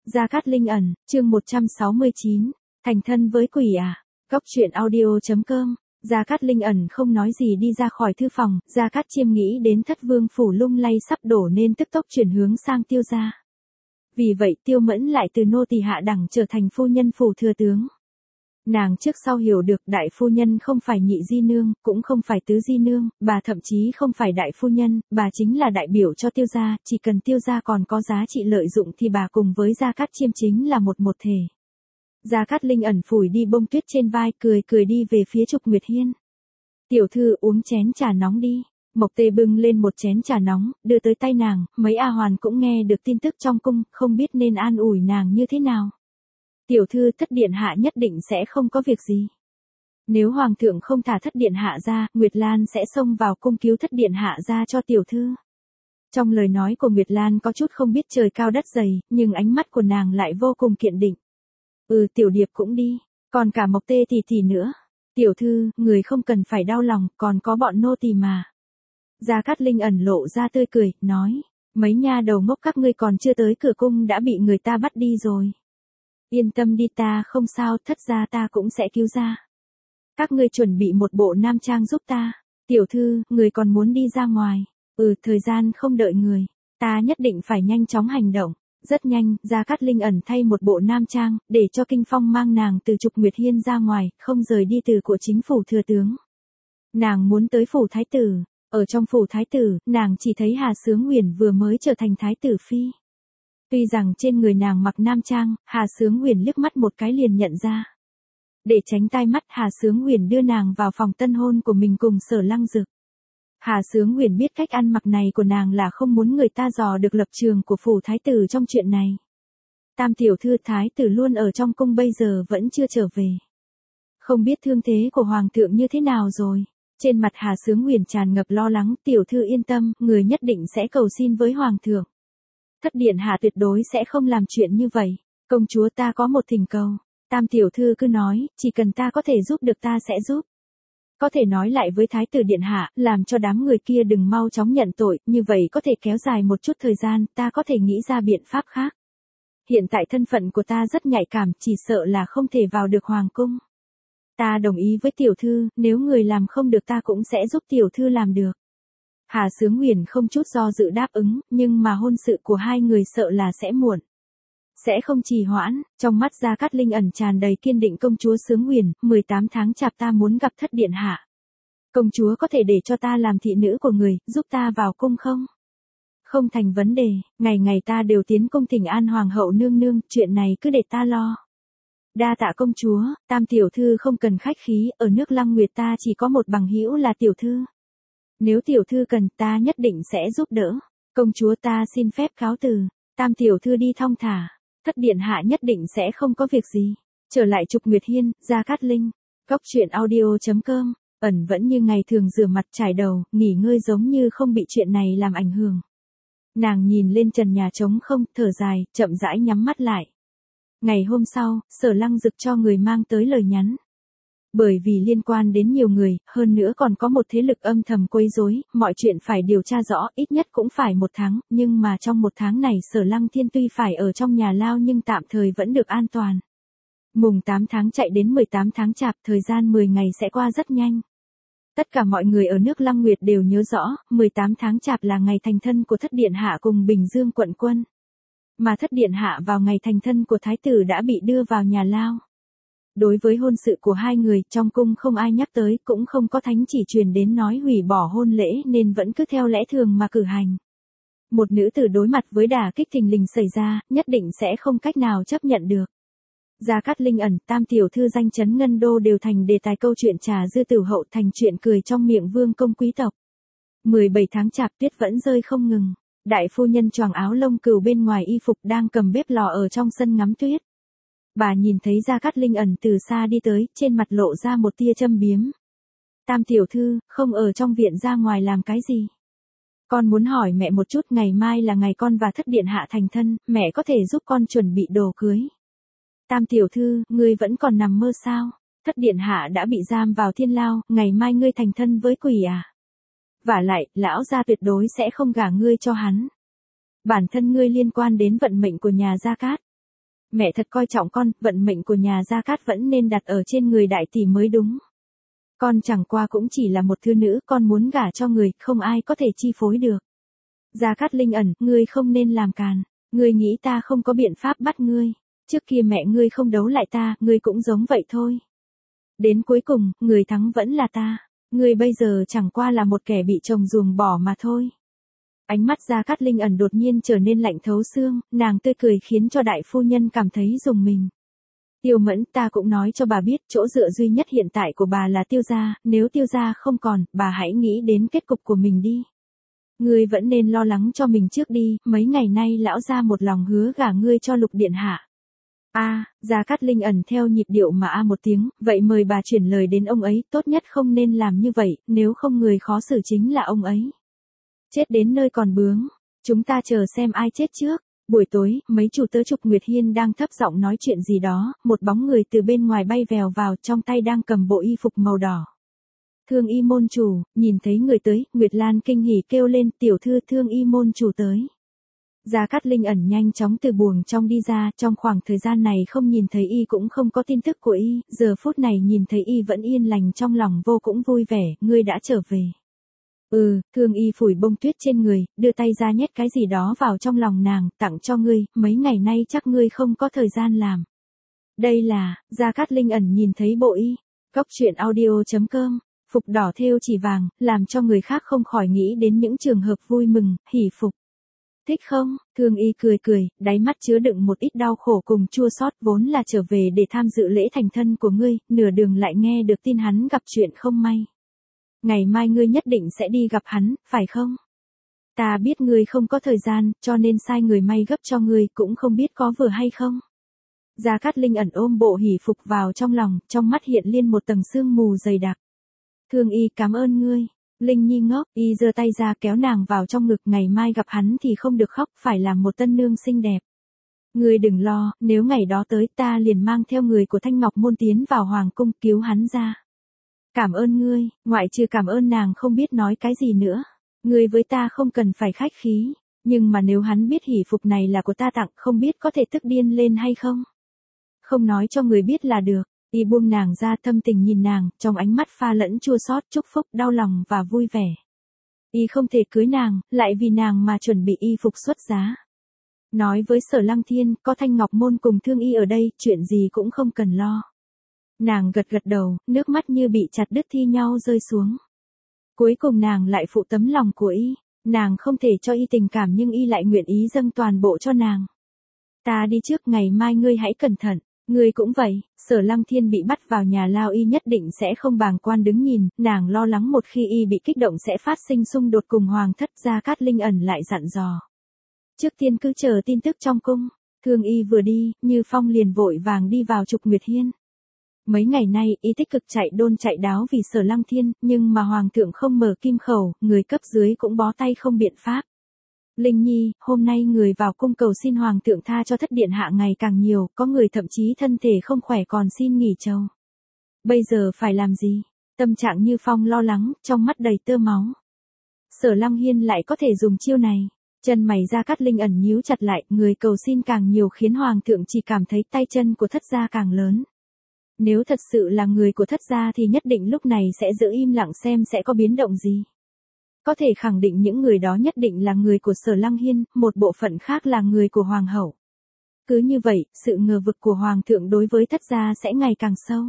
Gia Cát Linh ẩn, chương 169, thành thân với quỷ à? Góc truyện audio.com. Gia Cát Linh ẩn không nói gì đi ra khỏi thư phòng, Gia Cát Chiêm nghĩ đến Thất Vương phủ lung lay sắp đổ nên tức tốc chuyển hướng sang Tiêu gia. Vì vậy Tiêu Mẫn lại từ nô tỳ hạ đẳng trở thành phu nhân phủ thừa tướng. Nàng trước sau hiểu được đại phu nhân không phải nhị di nương, cũng không phải tứ di nương, bà thậm chí không phải đại phu nhân, bà chính là đại biểu cho Tiêu gia, chỉ cần Tiêu gia còn có giá trị lợi dụng thì bà cùng với Gia Cát Chiêm chính là một thể. Gia Cát Linh ẩn phủi đi bông tuyết trên vai, cười đi về phía Trục Nguyệt Hiên. Tiểu thư uống chén trà nóng đi. Mộc Tê bưng lên một chén trà nóng, đưa tới tay nàng, mấy A Hoàn cũng nghe được tin tức trong cung, không biết nên an ủi nàng như thế nào. Tiểu thư, Thất điện hạ nhất định sẽ không có việc gì. Nếu hoàng thượng không thả Thất điện hạ ra, Nguyệt Lan sẽ xông vào cung cứu Thất điện hạ ra cho tiểu thư. Trong lời nói của Nguyệt Lan có chút không biết trời cao đất dày, nhưng ánh mắt của nàng lại vô cùng kiên định. Tiểu Điệp cũng đi, còn cả Mộc Tê tỷ nữa. Tiểu thư, người không cần phải đau lòng, còn có bọn nô tỳ mà. Gia Cát Linh ẩn lộ ra tươi cười, nói, mấy nha đầu ngốc các ngươi còn chưa tới cửa cung đã bị người ta bắt đi rồi. Yên tâm đi, ta không sao, Thất gia ta cũng sẽ cứu ra. Các ngươi chuẩn bị một bộ nam trang giúp ta. Tiểu thư, người còn muốn đi ra ngoài. Thời gian không đợi người, ta nhất định phải nhanh chóng hành động. Rất nhanh, Gia Cát Linh ẩn thay một bộ nam trang, để cho Kinh Phong mang nàng từ Trục Nguyệt Hiên ra ngoài, không rời đi từ của chính phủ thừa tướng. Nàng muốn tới phủ thái tử. Ở trong phủ thái tử, nàng chỉ thấy Hà Xướng Huyền vừa mới trở thành thái tử phi. Tuy rằng trên người nàng mặc nam trang, Hà Xướng Huyền liếc mắt một cái liền nhận ra. Để tránh tai mắt, Hà Xướng Huyền đưa nàng vào phòng tân hôn của mình cùng Sở Lăng Dực. Hà Xướng Huyền biết cách ăn mặc này của nàng là không muốn người ta dò được lập trường của phủ thái tử trong chuyện này. Tam tiểu thư, thái tử luôn ở trong cung bây giờ vẫn chưa trở về. Không biết thương thế của hoàng thượng như thế nào rồi. Trên mặt Hà Xướng Huyền tràn ngập lo lắng, tiểu thư yên tâm, người nhất định sẽ cầu xin với hoàng thượng. Thất điện hạ tuyệt đối sẽ không làm chuyện như vậy. Công chúa, ta có một thỉnh cầu. Tam tiểu thư cứ nói, chỉ cần ta có thể giúp được ta sẽ giúp. Có thể nói lại với thái tử điện hạ, làm cho đám người kia đừng mau chóng nhận tội, như vậy có thể kéo dài một chút thời gian, ta có thể nghĩ ra biện pháp khác. Hiện tại thân phận của ta rất nhạy cảm, chỉ sợ là không thể vào được hoàng cung. Ta đồng ý với tiểu thư, nếu người làm không được ta cũng sẽ giúp tiểu thư làm được. Hà Xướng Huyền không chút do dự đáp ứng, nhưng mà hôn sự của hai người sợ là sẽ muộn. Sẽ không trì hoãn, trong mắt Gia Cát Linh ẩn tràn đầy kiên định. Công chúa Xướng Huyền, 18 tháng chạp ta muốn gặp Thất điện hạ. Công chúa có thể để cho ta làm thị nữ của người, giúp ta vào cung không? Không thành vấn đề, ngày ta đều tiến cung thỉnh an hoàng hậu nương nương, chuyện này cứ để ta lo. Đa tạ công chúa, Tam tiểu thư không cần khách khí, ở nước Lăng Nguyệt ta chỉ có một bằng hữu là tiểu thư. Nếu tiểu thư cần, ta nhất định sẽ giúp đỡ. Công chúa, ta xin phép cáo từ. Tam tiểu thư đi thong thả. Thất điện hạ nhất định sẽ không có việc gì. Trở lại Trục Nguyệt Hiên, Gia Cát Linh. Góc truyện audio.com. Ẩn vẫn như ngày thường rửa mặt trải đầu, nghỉ ngơi giống như không bị chuyện này làm ảnh hưởng. Nàng nhìn lên trần nhà trống không, thở dài, chậm rãi nhắm mắt lại. Ngày hôm sau, Sở Lăng Dực cho người mang tới lời nhắn. Bởi vì liên quan đến nhiều người, hơn nữa còn có một thế lực âm thầm quấy rối, mọi chuyện phải điều tra rõ, ít nhất cũng phải 1 tháng, nhưng mà trong 1 tháng này Sở Lăng Thiên tuy phải ở trong nhà lao nhưng tạm thời vẫn được an toàn. Mùng 8 tháng chạy đến 18 tháng chạp, thời gian 10 ngày sẽ qua rất nhanh. Tất cả mọi người ở nước Lăng Nguyệt đều nhớ rõ, 18 tháng chạp là ngày thành thân của Thất điện hạ cùng Bình Dương quận quân. Mà Thất điện hạ vào ngày thành thân của thái tử đã bị đưa vào nhà lao. Đối với hôn sự của hai người, trong cung không ai nhắc tới, cũng không có thánh chỉ truyền đến nói hủy bỏ hôn lễ nên vẫn cứ theo lẽ thường mà cử hành. Một nữ tử đối mặt với đả kích thình lình xảy ra, nhất định sẽ không cách nào chấp nhận được. Gia Cát Linh ẩn, Tam tiểu thư danh chấn Ngân Đô đều thành đề tài câu chuyện trà dư tử hậu, thành chuyện cười trong miệng vương công quý tộc. 17 tháng chạp, tuyết vẫn rơi không ngừng. Đại phu nhân choàng áo lông cừu bên ngoài y phục đang cầm bếp lò ở trong sân ngắm tuyết. Bà nhìn thấy Gia Cát Linh ẩn từ xa đi tới, trên mặt lộ ra một tia châm biếm. Tam tiểu thư, không ở trong viện ra ngoài làm cái gì? Con muốn hỏi mẹ một chút, ngày mai là ngày con và Thất điện hạ thành thân, mẹ có thể giúp con chuẩn bị đồ cưới. Tam tiểu thư, ngươi vẫn còn nằm mơ sao? Thất điện hạ đã bị giam vào thiên lao, ngày mai ngươi thành thân với quỷ à? Vả lại, lão gia tuyệt đối sẽ không gả ngươi cho hắn. Bản thân ngươi liên quan đến vận mệnh của nhà Gia Cát. Mẹ thật coi trọng con, vận mệnh của nhà Gia Cát vẫn nên đặt ở trên người đại tỷ mới đúng. Con chẳng qua cũng chỉ là một thứ nữ, con muốn gả cho người, không ai có thể chi phối được. Gia Cát Linh ẩn, ngươi không nên làm càn. Ngươi nghĩ ta không có biện pháp bắt ngươi. Trước kia mẹ ngươi không đấu lại ta, ngươi cũng giống vậy thôi. Đến cuối cùng, người thắng vẫn là ta. Ngươi bây giờ chẳng qua là một kẻ bị chồng ruồng bỏ mà thôi. Ánh mắt Gia Cát Linh ẩn đột nhiên trở nên lạnh thấu xương, nàng tươi cười khiến cho đại phu nhân cảm thấy rùng mình. Tiêu Mẫn, ta cũng nói cho bà biết, chỗ dựa duy nhất hiện tại của bà là Tiêu gia, nếu Tiêu gia không còn, bà hãy nghĩ đến kết cục của mình đi. Ngươi vẫn nên lo lắng cho mình trước đi, mấy ngày nay lão gia một lòng hứa gả ngươi cho Lục điện hạ. Gia Cát Linh ẩn theo nhịp điệu mà một tiếng, vậy mời bà chuyển lời đến ông ấy, tốt nhất không nên làm như vậy, nếu không người khó xử chính là ông ấy. Chết đến nơi còn bướng, chúng ta chờ xem ai chết trước. Buổi tối, mấy chủ tớ Trục Nguyệt Hiên đang thấp giọng nói chuyện gì đó, một bóng người từ bên ngoài bay vèo vào, trong tay đang cầm bộ y phục màu đỏ. Thương y môn chủ, nhìn thấy người tới, Nguyệt Lan kinh hỉ kêu lên, tiểu thư Thương y môn chủ tới. Gia Cát Linh ẩn nhanh chóng từ buồng trong đi ra, trong khoảng thời gian này không nhìn thấy y cũng không có tin tức của y, giờ phút này nhìn thấy y vẫn yên lành trong lòng vô cũng vui vẻ, ngươi đã trở về. Thương y phủi bông tuyết trên người, đưa tay ra nhét cái gì đó vào trong lòng nàng, tặng cho ngươi, mấy ngày nay chắc ngươi không có thời gian làm. Đây là, Gia Cát Linh ẩn nhìn thấy bộ y, Cóc truyện audio.com, phục đỏ thêu chỉ vàng, làm cho người khác không khỏi nghĩ đến những trường hợp vui mừng, hỉ phục. Thích không? Thương y cười cười, đáy mắt chứa đựng một ít đau khổ cùng chua xót, vốn là trở về để tham dự lễ thành thân của ngươi, nửa đường lại nghe được tin hắn gặp chuyện không may. Ngày mai ngươi nhất định sẽ đi gặp hắn, phải không? Ta biết ngươi không có thời gian, cho nên sai người may gấp cho ngươi, cũng không biết có vừa hay không. Gia Cát Linh ẩn ôm bộ hỉ phục vào trong lòng, trong mắt hiện lên một tầng sương mù dày đặc. Thương y cảm ơn ngươi. Linh Nhi ngốc, y giơ tay ra kéo nàng vào trong ngực, ngày mai gặp hắn thì không được khóc, phải làm một tân nương xinh đẹp. Ngươi đừng lo, nếu ngày đó tới ta liền mang theo người của Thanh Ngọc Môn tiến vào hoàng cung cứu hắn ra. Cảm ơn ngươi, ngoại trừ cảm ơn nàng không biết nói cái gì nữa. Ngươi với ta không cần phải khách khí, nhưng mà nếu hắn biết hỉ phục này là của ta tặng, không biết có thể tức điên lên hay không? Không nói cho người biết là được. Y buông nàng ra, thâm tình nhìn nàng, trong ánh mắt pha lẫn chua xót, chúc phúc, đau lòng và vui vẻ. Y không thể cưới nàng, lại vì nàng mà chuẩn bị y phục xuất giá. Nói với Sở Lăng Thiên, có Thanh Ngọc Môn cùng Thương y ở đây, chuyện gì cũng không cần lo. Nàng gật gật đầu, nước mắt như bị chặt đứt thi nhau rơi xuống. Cuối cùng nàng lại phụ tấm lòng của y, nàng không thể cho y tình cảm nhưng y lại nguyện ý dâng toàn bộ cho nàng. Ta đi trước, ngày mai ngươi hãy cẩn thận. Ngươi cũng vậy, Sở Lăng Thiên bị bắt vào nhà lao y nhất định sẽ không bàng quan đứng nhìn, nàng lo lắng một khi y bị kích động sẽ phát sinh xung đột cùng hoàng thất. Gia Cát Linh ẩn lại dặn dò. Trước tiên cứ chờ tin tức trong cung. Thương y vừa đi, Như Phong liền vội vàng đi vào Trục Nguyệt Hiên. Mấy ngày nay, y tích cực chạy đôn chạy đáo vì Sở Lăng Thiên, nhưng mà hoàng thượng không mở kim khẩu, người cấp dưới cũng bó tay không biện pháp. Linh Nhi, hôm nay người vào cung cầu xin hoàng thượng tha cho thất điện hạ ngày càng nhiều, có người thậm chí thân thể không khỏe còn xin nghỉ trầu. Bây giờ phải làm gì? Tâm trạng Như Phong lo lắng, trong mắt đầy tơ máu. Sở Lăng Hiên lại có thể dùng chiêu này. Chân mày Gia Cát Linh ẩn nhíu chặt lại, người cầu xin càng nhiều khiến hoàng thượng chỉ cảm thấy tay chân của thất gia càng lớn. Nếu thật sự là người của thất gia thì nhất định lúc này sẽ giữ im lặng xem sẽ có biến động gì. Có thể khẳng định những người đó nhất định là người của Sở Lăng Hiên, một bộ phận khác là người của hoàng hậu. Cứ như vậy, sự ngờ vực của hoàng thượng đối với thất gia sẽ ngày càng sâu.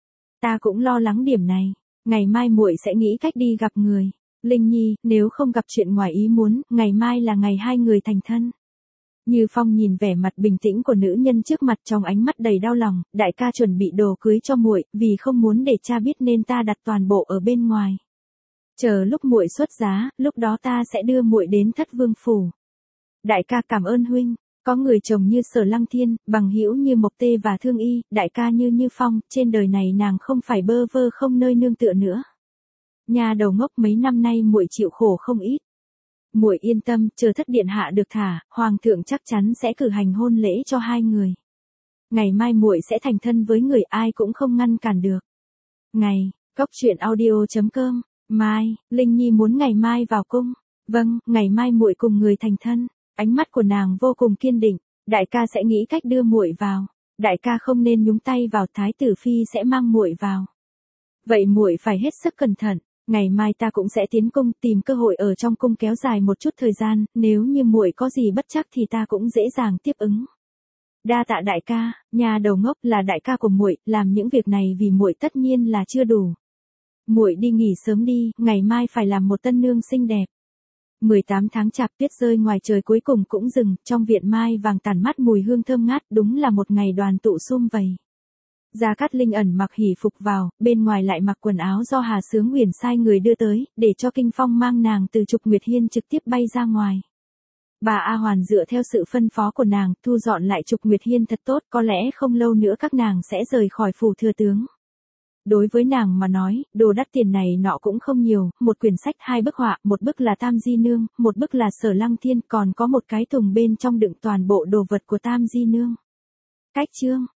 Ta cũng lo lắng điểm này, ngày mai muội sẽ nghĩ cách đi gặp người. Linh Nhi, nếu không gặp chuyện ngoài ý muốn, ngày mai là ngày hai người thành thân. Như Phong nhìn vẻ mặt bình tĩnh của nữ nhân trước mặt trong ánh mắt đầy đau lòng, đại ca chuẩn bị đồ cưới cho muội, vì không muốn để cha biết nên ta đặt toàn bộ ở bên ngoài. Chờ lúc muội xuất giá, lúc đó ta sẽ đưa muội đến Thất Vương phủ. Đại ca cảm ơn huynh, có người chồng như Sở Lăng Thiên, bằng hữu như Mộc Tê và Thương y, đại ca như Phong, trên đời này nàng không phải bơ vơ không nơi nương tựa nữa. Nhà đầu ngốc, mấy năm nay muội chịu khổ không ít. Muội yên tâm, chờ thất điện hạ được thả, hoàng thượng chắc chắn sẽ cử hành hôn lễ cho hai người. Ngày mai muội sẽ thành thân với người ai cũng không ngăn cản được. Ngày, Cóc truyện audio.com. Mai, Linh Nhi muốn ngày mai vào cung. Vâng, ngày mai muội cùng người thành thân. Ánh mắt của nàng vô cùng kiên định. Đại ca sẽ nghĩ cách đưa muội vào. Đại ca không nên nhúng tay vào, thái tử phi sẽ mang muội vào. Vậy muội phải hết sức cẩn thận, ngày mai ta cũng sẽ tiến cung, tìm cơ hội ở trong cung kéo dài một chút thời gian, nếu như muội có gì bất trắc thì ta cũng dễ dàng tiếp ứng. Đa tạ đại ca, nhà đầu ngốc, là đại ca của muội, làm những việc này vì muội tất nhiên là chưa đủ. Muội đi nghỉ sớm đi, ngày mai phải làm một tân nương xinh đẹp. 18 tháng chạp, tuyết rơi ngoài trời cuối cùng cũng dừng, trong viện mai vàng tản mát mùi hương thơm ngát, đúng là một ngày đoàn tụ sum vầy. Gia Cát Linh ẩn mặc hỷ phục vào, bên ngoài lại mặc quần áo do Hà Xướng Uyển sai người đưa tới, để cho Kinh Phong mang nàng từ Trục Nguyệt Hiên trực tiếp bay ra ngoài. Bà A Hoàn dựa theo sự phân phó của nàng, thu dọn lại Trục Nguyệt Hiên thật tốt, có lẽ không lâu nữa các nàng sẽ rời khỏi phủ thừa tướng. Đối với nàng mà nói, đồ đắt tiền này nọ cũng không nhiều, một quyển sách, 2 bức họa, một bức là Tam Di Nương, một bức là Sở Lăng Thiên, còn có một cái thùng bên trong đựng toàn bộ đồ vật của Tam Di Nương. Cách chương